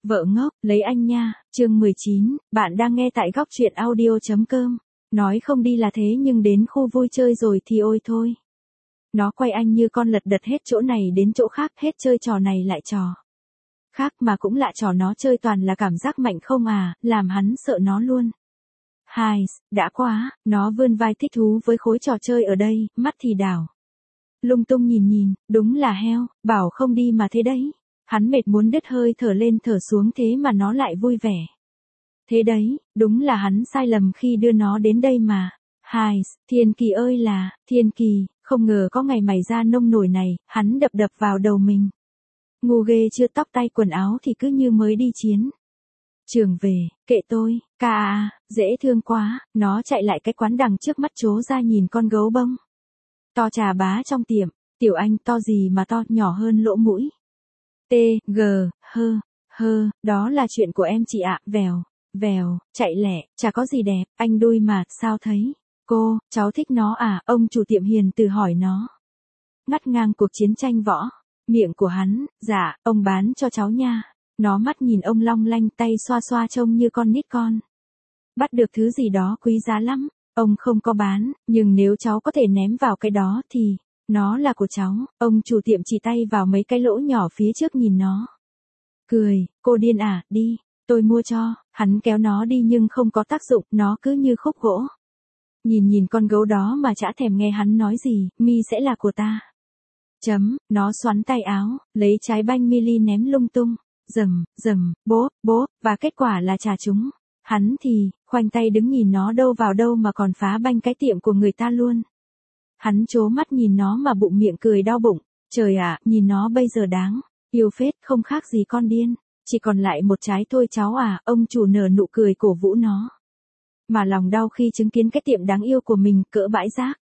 Vợ ngốc, lấy anh nha, chương 19, bạn đang nghe tại góc truyện audio.com. Nói không đi là thế nhưng đến khu vui chơi rồi thì ôi thôi. Nó quay anh như con lật đật hết chỗ này đến chỗ khác, hết chơi trò này lại trò khác mà cũng lạ trò nó chơi toàn là cảm giác mạnh không à, làm hắn sợ nó luôn. Hai, đã quá, nó vươn vai thích thú với khối trò chơi ở đây, mắt thì đảo lung tung nhìn, đúng là heo, bảo không đi mà thế đấy. Hắn mệt muốn đứt hơi thở lên thở xuống thế mà nó lại vui vẻ. Thế đấy, đúng là hắn sai lầm khi đưa nó đến đây mà. Hai, Thiên Kỳ ơi là, Thiên Kỳ, không ngờ có ngày mày ra nông nổi này, hắn đập vào đầu mình. Ngu ghê chưa, tóc tay quần áo thì cứ như mới đi chiến trường về, kệ tôi, ca à, dễ thương quá, nó chạy lại cái quán đằng trước mắt trố ra nhìn con gấu bông. To trà bá trong tiệm, tiểu anh to gì mà to, nhỏ hơn lỗ mũi. Đó là chuyện của em chị ạ, vèo, chạy lẹ, chả có gì đẹp, anh đuôi mà, sao thấy? Cô, cháu thích nó à, ông chủ tiệm hiền từ hỏi nó. Ngắt ngang cuộc chiến tranh võ, miệng của hắn, dạ, ông bán cho cháu nha. Nó mắt nhìn ông long lanh, tay xoa xoa trông như con nít con. Bắt được thứ gì đó quý giá lắm, ông không có bán, nhưng nếu cháu có thể ném vào cái đó thì... Nó là của cháu, ông chủ tiệm chỉ tay vào mấy cái lỗ nhỏ phía trước nhìn nó. Cười, cô điên à, đi, tôi mua cho, hắn kéo nó đi nhưng không có tác dụng, nó cứ như khúc gỗ. Nhìn con gấu đó mà chả thèm nghe hắn nói gì, mi sẽ là của ta. Nó xoắn tay áo, lấy trái banh mili ném lung tung, rầm, bốp, và kết quả là trả chúng. Hắn thì, khoanh tay đứng nhìn nó đâu vào đâu mà còn phá banh cái tiệm của người ta luôn. Hắn trố mắt nhìn nó mà bụng miệng cười đau bụng, trời ạ, nhìn nó bây giờ đáng yêu phết, không khác gì con điên, chỉ còn lại một trái thôi cháu à, ông chủ nở nụ cười cổ vũ nó. Mà lòng đau khi chứng kiến cái tiệm đáng yêu của mình cỡ bãi rác.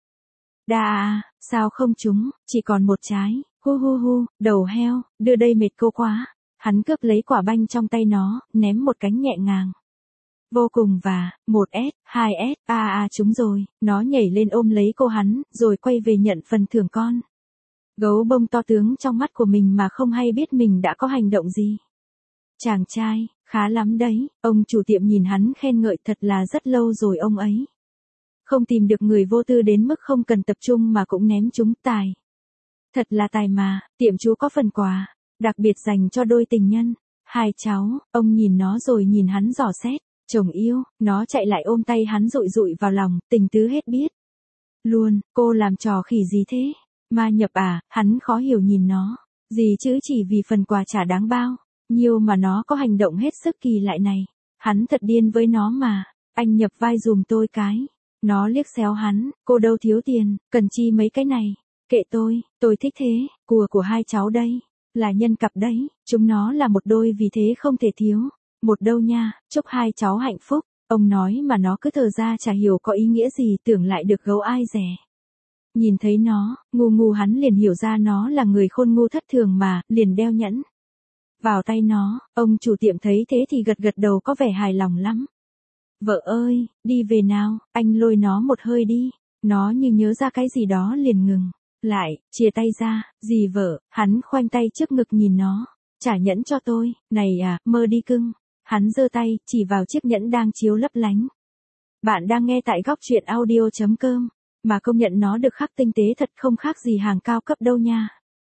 Sao không trúng, chỉ còn một trái, hu, đầu heo, đưa đây mệt cô quá. Hắn cướp lấy quả banh trong tay nó, ném một cánh nhẹ ngàng. Vô cùng và, 1S, 2S, trúng rồi, nó nhảy lên ôm lấy cô hắn, rồi quay về nhận phần thưởng con. Gấu bông to tướng trong mắt của mình mà không hay biết mình đã có hành động gì. Chàng trai, khá lắm đấy, ông chủ tiệm nhìn hắn khen ngợi thật là rất lâu rồi ông ấy. Không tìm được người vô tư đến mức không cần tập trung mà cũng ném trúng tài. Thật là tài mà, tiệm chú có phần quà, đặc biệt dành cho đôi tình nhân. Hai cháu, ông nhìn nó rồi nhìn hắn dò xét. Chồng yêu, nó chạy lại ôm tay hắn dụi vào lòng, tình tứ hết biết. Luôn, cô làm trò khỉ gì thế? Ma nhập à, hắn khó hiểu nhìn nó. Gì chứ chỉ vì phần quà trả đáng bao. Nhiêu mà nó có hành động hết sức kỳ lạ này. Hắn thật điên với nó mà. Anh nhập vai dùm tôi cái. Nó liếc xéo hắn, cô đâu thiếu tiền, cần chi mấy cái này. Kệ tôi thích thế, của hai cháu đây. Là nhân cặp đấy, chúng nó là một đôi vì thế không thể thiếu. Một đâu nha, chúc hai cháu hạnh phúc, ông nói mà nó cứ thở ra chả hiểu có ý nghĩa gì, tưởng lại được gấu ai rẻ. Nhìn thấy nó, ngu hắn liền hiểu ra nó là người khôn ngu thất thường mà, liền đeo nhẫn vào tay nó, ông chủ tiệm thấy thế thì gật đầu có vẻ hài lòng lắm. Vợ ơi, đi về nào, anh lôi nó một hơi đi, nó như nhớ ra cái gì đó liền ngừng lại, chia tay ra, gì vợ, hắn khoanh tay trước ngực nhìn nó, trả nhẫn cho tôi, này à, mơ đi cưng. Hắn giơ tay, chỉ vào chiếc nhẫn đang chiếu lấp lánh. Bạn đang nghe tại góc truyện audio.com, mà công nhận nó được khắc tinh tế thật không khác gì hàng cao cấp đâu nha.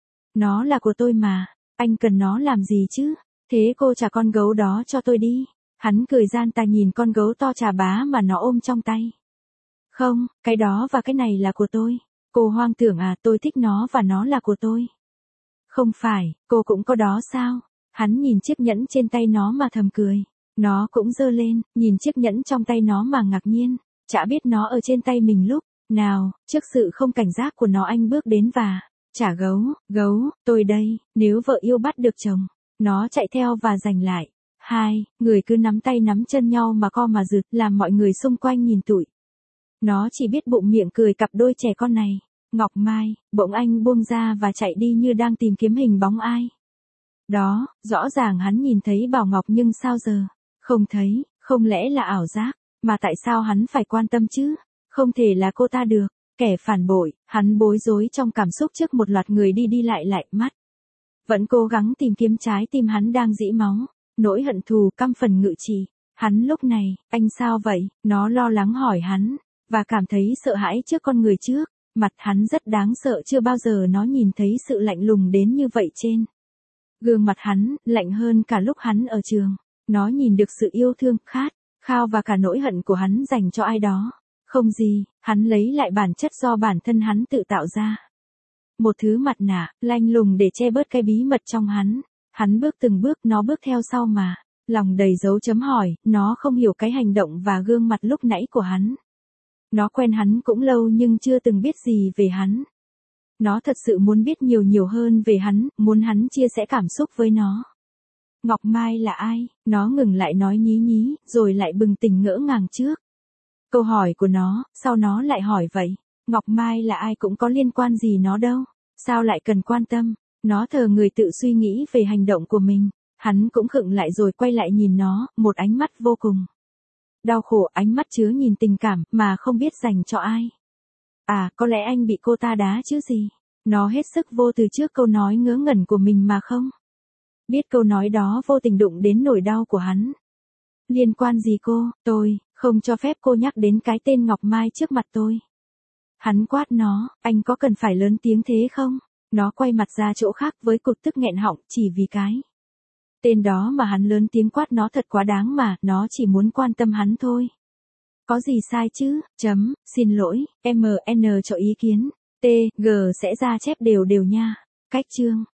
Nó là của tôi mà, anh cần nó làm gì chứ? Thế cô trả con gấu đó cho tôi đi. Hắn cười gian tà nhìn con gấu to trà bá mà nó ôm trong tay. Không, cái đó và cái này là của tôi. Cô hoang tưởng à, tôi thích nó và nó là của tôi. Không phải, cô cũng có đó sao? Hắn nhìn chiếc nhẫn trên tay nó mà thầm cười. Nó cũng giơ lên, nhìn chiếc nhẫn trong tay nó mà ngạc nhiên. Chả biết nó ở trên tay mình lúc nào, trước sự không cảnh giác của nó anh bước đến và trả gấu, tôi đây, nếu vợ yêu bắt được chồng. Nó chạy theo và giành lại. Hai, người cứ nắm tay nắm chân nhau mà co mà rực, làm mọi người xung quanh nhìn tụi. Nó chỉ biết bụng miệng cười cặp đôi trẻ con này. Ngọc Mai, bỗng anh buông ra và chạy đi như đang tìm kiếm hình bóng ai. Đó, rõ ràng hắn nhìn thấy Bảo Ngọc nhưng sao giờ? Không thấy, không lẽ là ảo giác? Mà tại sao hắn phải quan tâm chứ? Không thể là cô ta được. Kẻ phản bội, hắn bối rối trong cảm xúc trước một loạt người đi lại mắt. Vẫn cố gắng tìm kiếm trái tim hắn đang rỉ máu. nỗi hận thù căm phần ngự trị. Hắn lúc này, anh sao vậy? Nó lo lắng hỏi hắn, và cảm thấy sợ hãi trước con người trước. Mặt hắn rất đáng sợ, chưa bao giờ nó nhìn thấy sự lạnh lùng đến như vậy trên gương mặt hắn, lạnh hơn cả lúc hắn ở trường. Nó nhìn được sự yêu thương, khát khao và cả nỗi hận của hắn dành cho ai đó. Không gì, hắn lấy lại bản chất do bản thân hắn tự tạo ra. Một thứ mặt nạ, lanh lùng để che bớt cái bí mật trong hắn. Hắn bước từng bước, nó bước theo sau mà. Lòng đầy dấu chấm hỏi, nó không hiểu cái hành động và gương mặt lúc nãy của hắn. Nó quen hắn cũng lâu nhưng chưa từng biết gì về hắn. Nó thật sự muốn biết nhiều hơn về hắn, muốn hắn chia sẻ cảm xúc với nó. Ngọc Mai là ai? Nó ngừng lại nói nhí nhí, rồi lại bừng tỉnh ngỡ ngàng trước câu hỏi của nó, sao nó lại hỏi vậy? Ngọc Mai là ai cũng có liên quan gì nó đâu, sao lại cần quan tâm? Nó thờ người tự suy nghĩ về hành động của mình. Hắn cũng khựng lại rồi quay lại nhìn nó, một ánh mắt vô cùng đau khổ, ánh mắt chứa nhìn tình cảm mà không biết dành cho ai. À, có lẽ anh bị cô ta đá chứ gì? Nó hết sức vô từ trước câu nói ngớ ngẩn của mình mà không biết câu nói đó vô tình đụng đến nỗi đau của hắn. Liên quan gì cô? Tôi không cho phép cô nhắc đến cái tên Ngọc Mai trước mặt tôi. Hắn quát nó, anh có cần phải lớn tiếng thế không? Nó quay mặt ra chỗ khác với cục tức nghẹn họng, chỉ vì cái tên đó mà hắn lớn tiếng quát nó thật quá đáng mà, nó chỉ muốn quan tâm hắn thôi. Có gì sai chứ? Xin lỗi, MN cho ý kiến. T, G sẽ ra chép đều nha. Cách chương